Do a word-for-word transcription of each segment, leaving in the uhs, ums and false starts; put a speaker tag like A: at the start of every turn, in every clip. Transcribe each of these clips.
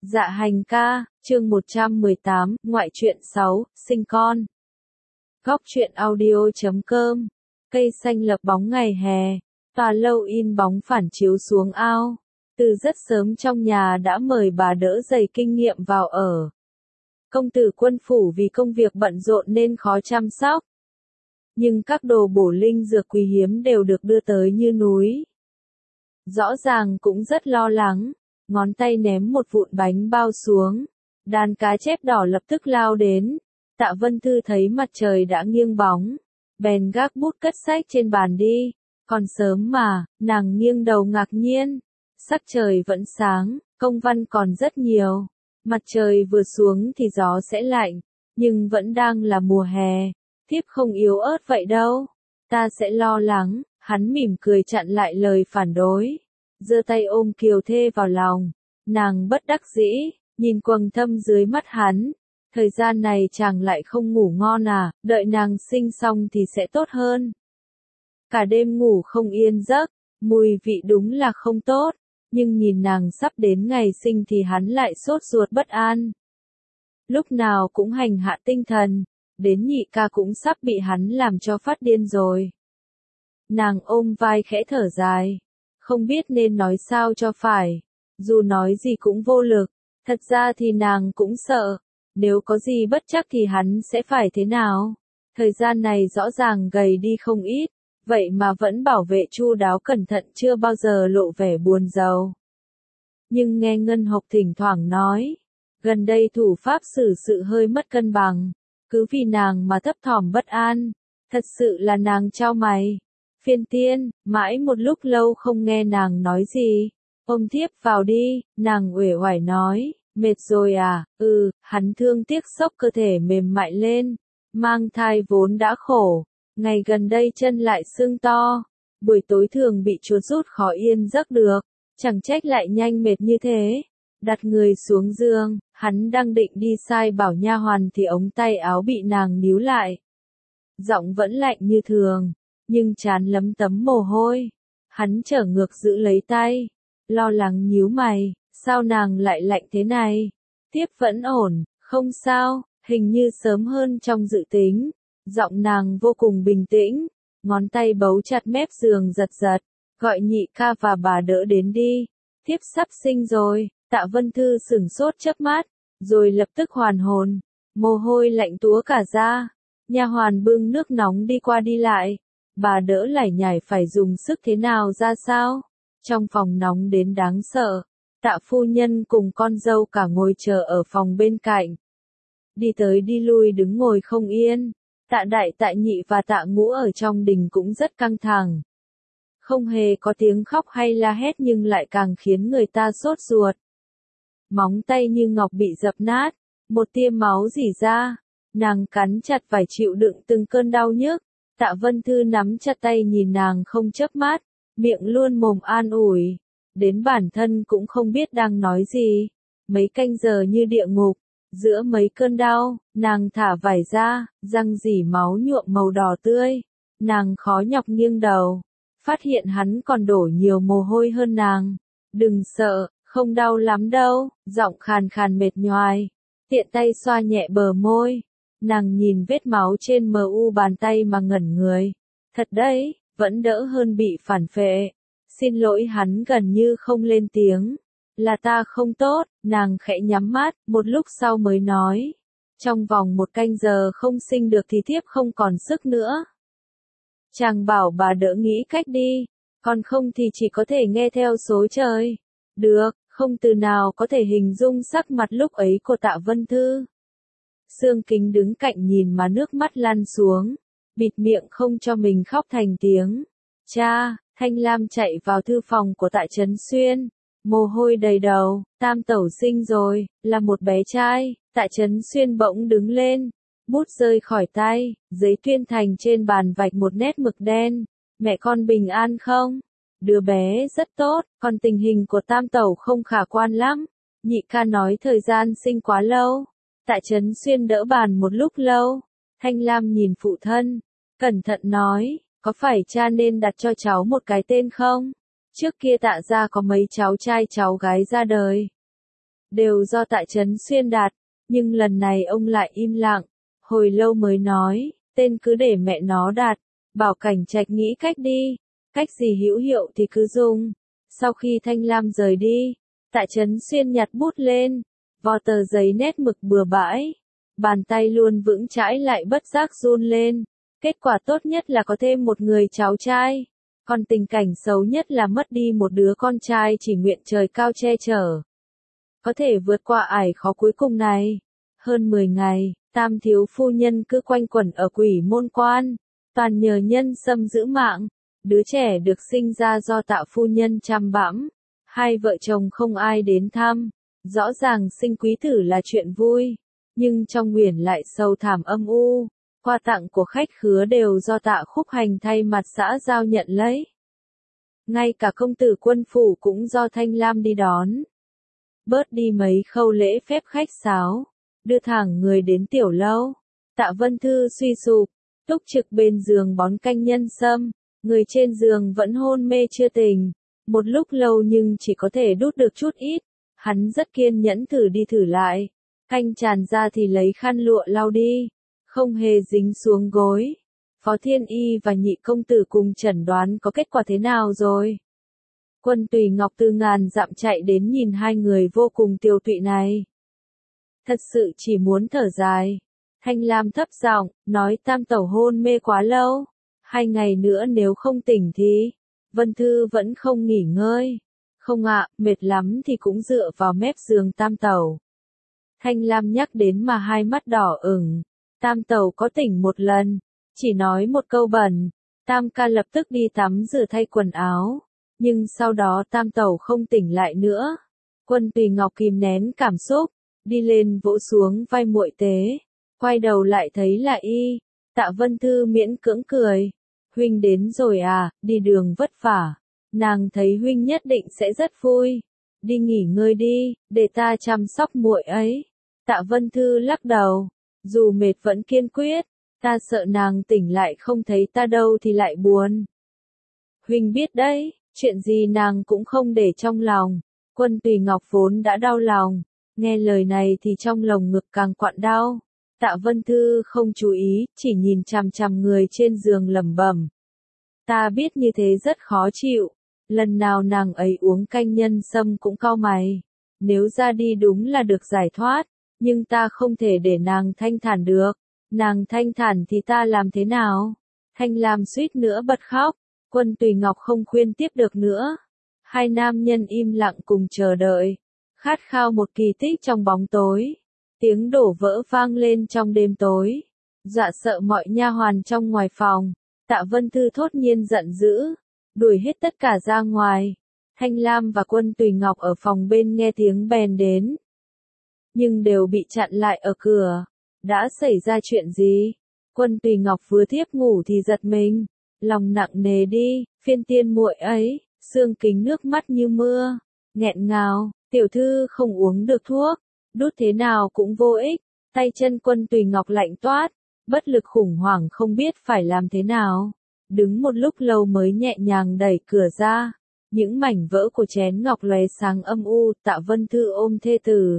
A: Dạ hành ca, chương một trăm mười tám, ngoại truyện sáu, sinh con. Góc truyện audio chấm com. Cây xanh lập bóng ngày hè, tòa lâu in bóng phản chiếu xuống ao. Từ rất sớm trong nhà đã mời bà đỡ dày kinh nghiệm vào ở. Công tử Quân phủ vì công việc bận rộn nên khó chăm sóc. Nhưng các đồ bổ linh dược quý hiếm đều được đưa tới như núi. Rõ ràng cũng rất lo lắng. Ngón tay ném một vụn bánh bao xuống. Đàn cá chép đỏ lập tức lao đến. Tạ Vân Thư thấy mặt trời đã nghiêng bóng. Bèn gác bút cất sách trên bàn đi. Còn sớm mà, nàng nghiêng đầu ngạc nhiên. Sắc trời vẫn sáng, công văn còn rất nhiều. Mặt trời vừa xuống thì gió sẽ lạnh. Nhưng vẫn đang là mùa hè. Thiếp không yếu ớt vậy đâu. Ta sẽ lo lắng. Hắn mỉm cười chặn lại lời phản đối. Giơ tay ôm Kiều Thê vào lòng. Nàng bất đắc dĩ, nhìn quầng thâm dưới mắt hắn. Thời gian này chàng lại không ngủ ngon à, đợi nàng sinh xong thì sẽ tốt hơn. Cả đêm ngủ không yên giấc, mùi vị đúng là không tốt. Nhưng nhìn nàng sắp đến ngày sinh thì hắn lại sốt ruột bất an. Lúc nào cũng hành hạ tinh thần, đến nhị ca cũng sắp bị hắn làm cho phát điên rồi. Nàng ôm vai khẽ thở dài. Không biết nên nói sao cho phải. Dù nói gì cũng vô lực. Thật ra thì nàng cũng sợ. Nếu có gì bất chắc thì hắn sẽ phải thế nào? Thời gian này rõ ràng gầy đi không ít. Vậy mà vẫn bảo vệ chu đáo cẩn thận, chưa bao giờ lộ vẻ buồn rầu. Nhưng nghe Ngân Hộc thỉnh thoảng nói. Gần đây thủ pháp xử sự hơi mất cân bằng. Cứ vì nàng mà thấp thỏm bất an. Thật sự là nàng chau mày. Phiên tiên, mãi một lúc lâu không nghe nàng nói gì. Ôm thiếp vào đi, nàng uể oải nói, mệt rồi à, ừ, hắn thương tiếc sốc cơ thể mềm mại lên. Mang thai vốn đã khổ, ngày gần đây chân lại sưng to. Buổi tối thường bị chuột rút khó yên giấc được, chẳng trách lại nhanh mệt như thế. Đặt người xuống giường, hắn đang định đi sai bảo nha hoàn thì ống tay áo bị nàng níu lại. Giọng vẫn lạnh như thường. Nhưng trán lấm tấm mồ hôi. Hắn trở ngược giữ lấy tay. Lo lắng nhíu mày. Sao nàng lại lạnh thế này? Tiếp vẫn ổn, không sao. Hình như sớm hơn trong dự tính. Giọng nàng vô cùng bình tĩnh. Ngón tay bấu chặt mép giường giật giật. Gọi nhị ca và bà đỡ đến đi. Tiếp sắp sinh rồi. Tạ Vân Thư sửng sốt chớp mắt. Rồi lập tức hoàn hồn. Mồ hôi lạnh túa cả da. Nha hoàn bưng nước nóng đi qua đi lại. Bà đỡ lải nhải phải dùng sức thế nào ra sao? Trong phòng nóng đến đáng sợ. Tạ phu nhân cùng con dâu cả ngồi chờ ở phòng bên cạnh. Đi tới đi lui đứng ngồi không yên. Tạ đại tạ nhị và tạ ngũ ở trong đình cũng rất căng thẳng. Không hề có tiếng khóc hay la hét nhưng lại càng khiến người ta sốt ruột. Móng tay như ngọc bị dập nát. Một tia máu rỉ ra. Nàng cắn chặt phải chịu đựng từng cơn đau nhức. Tạ Vân Thư nắm chặt tay nhìn nàng không chớp mắt, miệng luôn mồm an ủi. Đến bản thân cũng không biết đang nói gì. Mấy canh giờ như địa ngục. Giữa mấy cơn đau, nàng thả vải ra, răng rỉ máu nhuộm màu đỏ tươi. Nàng khó nhọc nghiêng đầu. Phát hiện hắn còn đổ nhiều mồ hôi hơn nàng. Đừng sợ, không đau lắm đâu, giọng khàn khàn mệt nhoài. Tiện tay xoa nhẹ bờ môi. Nàng nhìn vết máu trên mờ u bàn tay mà ngẩn người. Thật đấy, vẫn đỡ hơn bị phản phệ. Xin lỗi, hắn gần như không lên tiếng. Là ta không tốt, nàng khẽ nhắm mắt, một lúc sau mới nói. Trong vòng một canh giờ không sinh được thì thiếp không còn sức nữa. Chàng bảo bà đỡ nghĩ cách đi, còn không thì chỉ có thể nghe theo số trời. Được, không từ nào có thể hình dung sắc mặt lúc ấy của Tạ Vân Thư. Sương Kính đứng cạnh nhìn mà nước mắt lăn xuống, bịt miệng không cho mình khóc thành tiếng. Cha, Thanh Lam chạy vào thư phòng của Tạ Chấn Xuyên, mồ hôi đầy đầu, tam tẩu sinh rồi, là một bé trai. Tạ Chấn Xuyên bỗng đứng lên, bút rơi khỏi tay, giấy tuyên thành trên bàn vạch một nét mực đen. Mẹ con bình an không? Đứa bé rất tốt, còn tình hình của tam tẩu không khả quan lắm. Nhị ca nói thời gian sinh quá lâu. Tạ Chấn Xuyên đỡ bàn một lúc lâu. Thanh Lam nhìn phụ thân, cẩn thận nói, có phải cha nên đặt cho cháu một cái tên không? Trước kia Tạ gia có mấy cháu trai cháu gái ra đời. đều do Tạ Chấn Xuyên đặt, nhưng lần này ông lại im lặng, hồi lâu mới nói, tên cứ để mẹ nó đặt, bảo Cảnh Trạch nghĩ cách đi, cách gì hữu hiệu thì cứ dùng. Sau khi Thanh Lam rời đi, Tạ Chấn Xuyên nhặt bút lên, vò tờ giấy nét mực bừa bãi, bàn tay luôn vững chãi lại bất giác run lên, kết quả tốt nhất là có thêm một người cháu trai, còn tình cảnh xấu nhất là mất đi một đứa con trai chỉ nguyện trời cao che chở. Có thể vượt qua ải khó cuối cùng này. Hơn mười ngày, Tam thiếu phu nhân cứ quanh quẩn ở Quỷ Môn Quan, toàn nhờ nhân sâm giữ mạng. Đứa trẻ được sinh ra do Tạ phu nhân chăm bẵm, hai vợ chồng không ai đến thăm. Rõ ràng sinh quý tử là chuyện vui, nhưng trong Nguyền lại sâu thẳm âm u. Quà tặng của khách khứa đều do Tạ Khúc Hành thay mặt xã giao nhận lấy. Ngay cả công tử quân phủ cũng do Thanh Lam đi đón. Bớt đi mấy khâu lễ phép khách sáo, đưa thẳng người đến tiểu lâu. Tạ Vân Thư suy sụp, túc trực bên giường bón canh nhân sâm, người trên giường vẫn hôn mê chưa tỉnh. Một lúc lâu nhưng chỉ có thể đút được chút ít, hắn rất kiên nhẫn thử đi thử lại. Canh tràn ra thì lấy khăn lụa lau đi, không hề dính xuống gối. Phó Thiên Y và Nhị công tử cùng chẩn đoán có kết quả thế nào rồi? Quân Tùy Ngọc từ ngàn dặm chạy đến nhìn hai người vô cùng tiêu tụy này. Thật sự chỉ muốn thở dài. Thanh Lam thấp giọng, nói Tam tẩu hôn mê quá lâu. Hai ngày nữa nếu không tỉnh thì... Vân Thư vẫn không nghỉ ngơi. Không ạ, mệt lắm thì cũng dựa vào mép giường Tam tẩu. Thanh Lam nhắc đến mà hai mắt đỏ ửng. Tam tẩu có tỉnh một lần, chỉ nói một câu bẩn. Tam ca lập tức đi tắm rửa thay quần áo. Nhưng sau đó Tam tẩu không tỉnh lại nữa. Quân Tùy Ngọc kìm nén cảm xúc, đi lên vỗ xuống vai muội tế. Quay đầu lại thấy là y. Tạ Vân Thư miễn cưỡng cười. Huynh đến rồi à, đi đường vất vả. Nàng thấy huynh nhất định sẽ rất vui. Đi nghỉ ngơi đi, để ta chăm sóc muội ấy. Tạ Vân Thư lắc đầu. Dù mệt vẫn kiên quyết. Ta sợ nàng tỉnh lại không thấy ta đâu thì lại buồn. Huynh biết đấy, chuyện gì nàng cũng không để trong lòng. Quân Tùy Ngọc vốn đã đau lòng. Nghe lời này thì trong lồng ngực càng quặn đau. Tạ Vân Thư không chú ý, chỉ nhìn chằm chằm người trên giường lẩm bẩm. Ta biết như thế rất khó chịu. Lần nào nàng ấy uống canh nhân sâm cũng cau mày. Nếu ra đi đúng là được giải thoát, nhưng ta không thể để nàng thanh thản được. Nàng thanh thản thì ta làm thế nào? Thanh Lam suýt nữa bật khóc. Quân Tùy Ngọc không khuyên tiếp được nữa. Hai nam nhân im lặng cùng chờ đợi. Khát khao một kỳ tích trong bóng tối. Tiếng đổ vỡ vang lên trong đêm tối. Dọa sợ mọi nha hoàn trong ngoài phòng. Tạ Vân Thư thốt nhiên giận dữ. Đuổi hết tất cả ra ngoài. Thanh Lam và Quân Tùy Ngọc ở phòng bên nghe tiếng bèn đến. Nhưng đều bị chặn lại ở cửa. Đã xảy ra chuyện gì? Quân Tùy Ngọc vừa thiếp ngủ thì giật mình. Lòng nặng nề đi, phiên tiên muội ấy, xương kính nước mắt như mưa. Nghẹn ngào, tiểu thư không uống được thuốc. Đút thế nào cũng vô ích. Tay chân Quân Tùy Ngọc lạnh toát. Bất lực khủng hoảng không biết phải làm thế nào. Đứng một lúc lâu mới nhẹ nhàng đẩy cửa ra. Những mảnh vỡ của chén ngọc lóe sáng âm u. Tạ Vân Thư ôm thê tử.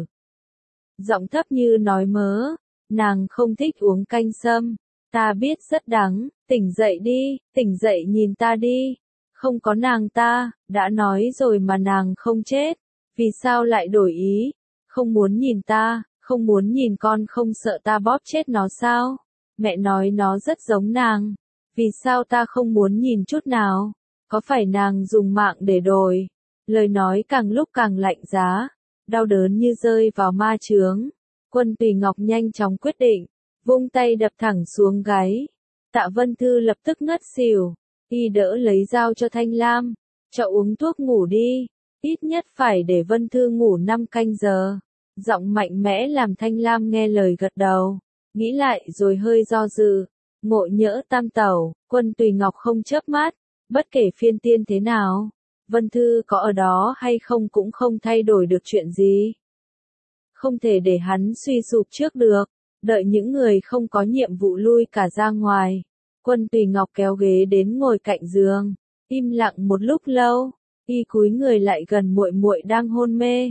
A: Giọng thấp như nói mớ. Nàng không thích uống canh sâm. Ta biết rất đắng. Tỉnh dậy đi, tỉnh dậy nhìn ta đi. Không có nàng ta, đã nói rồi mà nàng không chết. Vì sao lại đổi ý? Không muốn nhìn ta, không muốn nhìn con, không sợ ta bóp chết nó sao? Mẹ nói nó rất giống nàng. Vì sao ta không muốn nhìn chút nào? Có phải nàng dùng mạng để đổi? Lời nói càng lúc càng lạnh giá. Đau đớn như rơi vào ma chướng. Quân Tùy Ngọc nhanh chóng quyết định. Vung tay đập thẳng xuống gáy. Tạ Vân Thư lập tức ngất xỉu. Y đỡ lấy dao cho Thanh Lam. Cho uống thuốc ngủ đi. Ít nhất phải để Vân Thư ngủ năm canh giờ. Giọng mạnh mẽ làm Thanh Lam nghe lời gật đầu. Nghĩ lại rồi hơi do dự. Ngộ nhỡ Tam tẩu, Quân Tùy Ngọc không chớp mắt. Bất kể phiên tiên thế nào, Vân Thư có ở đó hay không cũng không thay đổi được chuyện gì. Không thể để hắn suy sụp trước được. Đợi những người không có nhiệm vụ lui cả ra ngoài. Quân Tùy Ngọc kéo ghế đến ngồi cạnh giường. Im lặng một lúc lâu. Y cúi người lại gần muội muội đang hôn mê.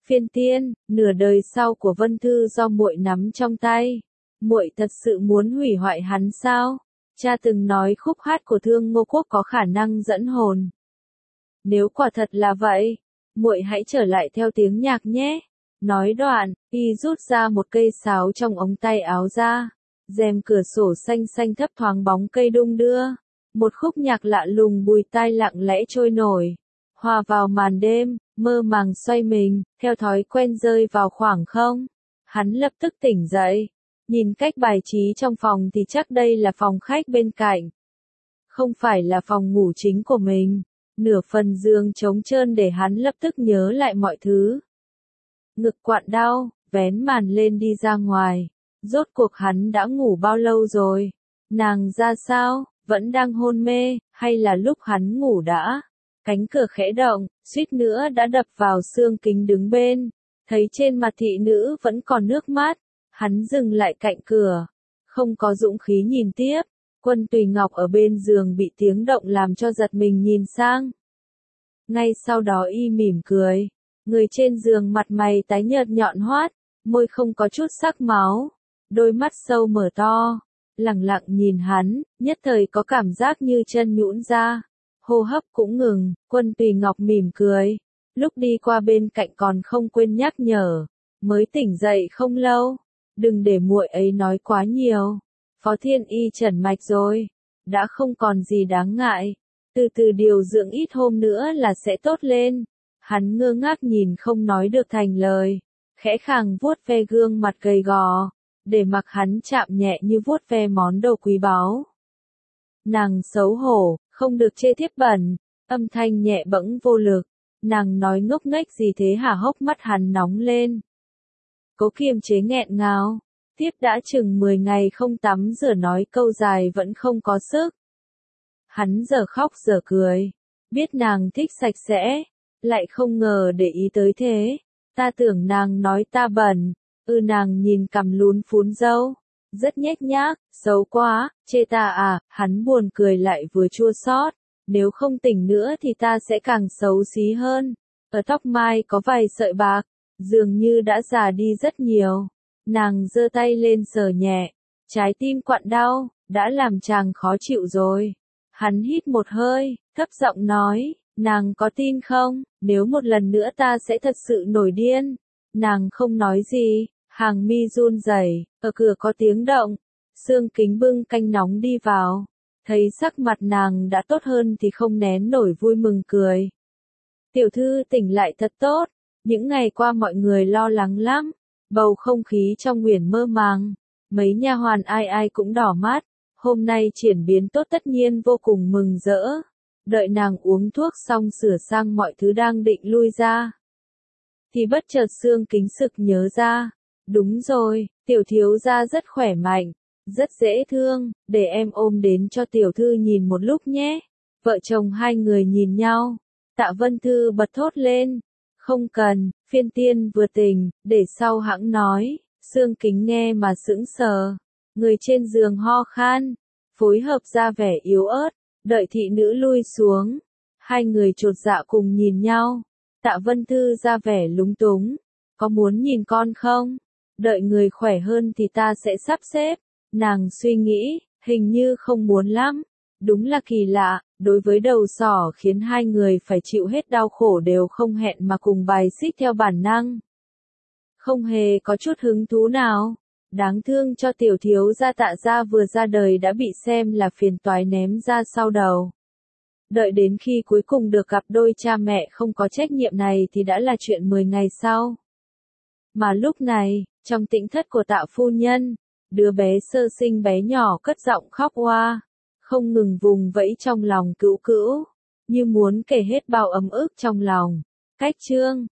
A: Phiên Tiên, nửa đời sau của Vân Thư do muội nắm trong tay. Muội thật sự muốn hủy hoại hắn sao? Cha từng nói khúc hát của Thương Ngô Quốc có khả năng dẫn hồn. Nếu quả thật là vậy, muội hãy trở lại theo tiếng nhạc nhé. Nói đoạn, y rút ra một cây sáo trong ống tay áo ra. Rèm cửa sổ xanh xanh thấp thoáng bóng cây đung đưa. Một khúc nhạc lạ lùng bùi tai lặng lẽ trôi nổi. Hòa vào màn đêm, mơ màng xoay mình, theo thói quen rơi vào khoảng không. Hắn lập tức tỉnh dậy. Nhìn cách bài trí trong phòng thì chắc đây là phòng khách bên cạnh. Không phải là phòng ngủ chính của mình. Nửa phần giường trống trơn để hắn lập tức nhớ lại mọi thứ. Ngực quặn đau, vén màn lên đi ra ngoài. Rốt cuộc hắn đã ngủ bao lâu rồi? Nàng ra sao? Vẫn đang hôn mê, hay là lúc hắn ngủ đã? Cánh cửa khẽ động, suýt nữa đã đập vào xương kính đứng bên. Thấy trên mặt thị nữ vẫn còn nước mắt. Hắn dừng lại cạnh cửa. Không có dũng khí nhìn tiếp. Quân Tùy Ngọc ở bên giường bị tiếng động làm cho giật mình nhìn sang. Ngay sau đó y mỉm cười. Người trên giường mặt mày tái nhợt nhọn hoắt, môi không có chút sắc máu, đôi mắt sâu mở to, lẳng lặng nhìn hắn, nhất thời có cảm giác như chân nhũn ra, hô hấp cũng ngừng. Quân Tùy Ngọc mỉm cười, lúc đi qua bên cạnh còn không quên nhắc nhở, mới tỉnh dậy không lâu, đừng để muội ấy nói quá nhiều. Phó Thiên Y trần mạch rồi, đã không còn gì đáng ngại, từ từ điều dưỡng ít hôm nữa là sẽ tốt lên. Hắn ngơ ngác nhìn không nói được thành lời, khẽ khàng vuốt ve gương mặt gầy gò, để mặc hắn chạm nhẹ như vuốt ve món đồ quý báu. Nàng xấu hổ, không được chê thiếp bẩn, âm thanh nhẹ bẫng vô lực, nàng nói ngốc nghếch gì thế hả? Hốc mắt hắn nóng lên. Cố kiềm chế nghẹn ngào, tiếp đã chừng mười ngày không tắm rửa nói câu dài vẫn không có sức. Hắn giờ khóc giờ cười, biết nàng thích sạch sẽ. Lại không ngờ để ý tới thế. Ta tưởng nàng nói ta bẩn. Ừ, nàng nhìn cằm lún phún râu. Rất nhếch nhác, xấu quá, chê ta à? Hắn buồn cười lại vừa chua xót. Nếu không tỉnh nữa thì ta sẽ càng xấu xí hơn. Ở tóc mai có vài sợi bạc, dường như đã già đi rất nhiều. Nàng giơ tay lên sờ nhẹ. Trái tim quặn đau, đã làm chàng khó chịu rồi. Hắn hít một hơi, thấp giọng nói. Nàng có tin không, nếu một lần nữa ta sẽ thật sự nổi điên? Nàng không nói gì, hàng mi run rẩy, ở cửa có tiếng động. Sương Kính bưng canh nóng đi vào, thấy sắc mặt nàng đã tốt hơn thì không nén nổi vui mừng cười. Tiểu thư tỉnh lại thật tốt, những ngày qua mọi người lo lắng lắm, bầu không khí trong Nguyền mơ màng, mấy nha hoàn ai ai cũng đỏ mắt, hôm nay chuyển biến tốt tất nhiên vô cùng mừng rỡ. Đợi nàng uống thuốc xong sửa sang mọi thứ đang định lui ra. Thì bất chợt Sương Kính sực nhớ ra. Đúng rồi, tiểu thiếu gia rất khỏe mạnh, rất dễ thương, để em ôm đến cho tiểu thư nhìn một lúc nhé. Vợ chồng hai người nhìn nhau. Tạ Vân Thư bật thốt lên. Không cần, Phiên Tiên vừa tỉnh, để sau hãng nói. Sương Kính nghe mà sững sờ. Người trên giường ho khan, phối hợp ra vẻ yếu ớt. Đợi thị nữ lui xuống, hai người chột dạ cùng nhìn nhau. Tạ Vân Thư ra vẻ lúng túng, có muốn nhìn con không? Đợi người khỏe hơn thì ta sẽ sắp xếp. Nàng suy nghĩ, hình như không muốn lắm. Đúng là kỳ lạ, đối với đầu sỏ khiến hai người phải chịu hết đau khổ đều không hẹn mà cùng bài xích theo bản năng. Không hề có chút hứng thú nào. Đáng thương cho tiểu thiếu gia Tạ gia vừa ra đời đã bị xem là phiền toái ném ra sau đầu. Đợi đến khi cuối cùng được gặp đôi cha mẹ không có trách nhiệm này thì đã là chuyện mười ngày sau. Mà lúc này, trong tĩnh thất của Tạ phu nhân, đứa bé sơ sinh bé nhỏ cất giọng khóc oa, không ngừng vùng vẫy trong lòng cữu cữu, như muốn kể hết bao ấm ức trong lòng. Cách chương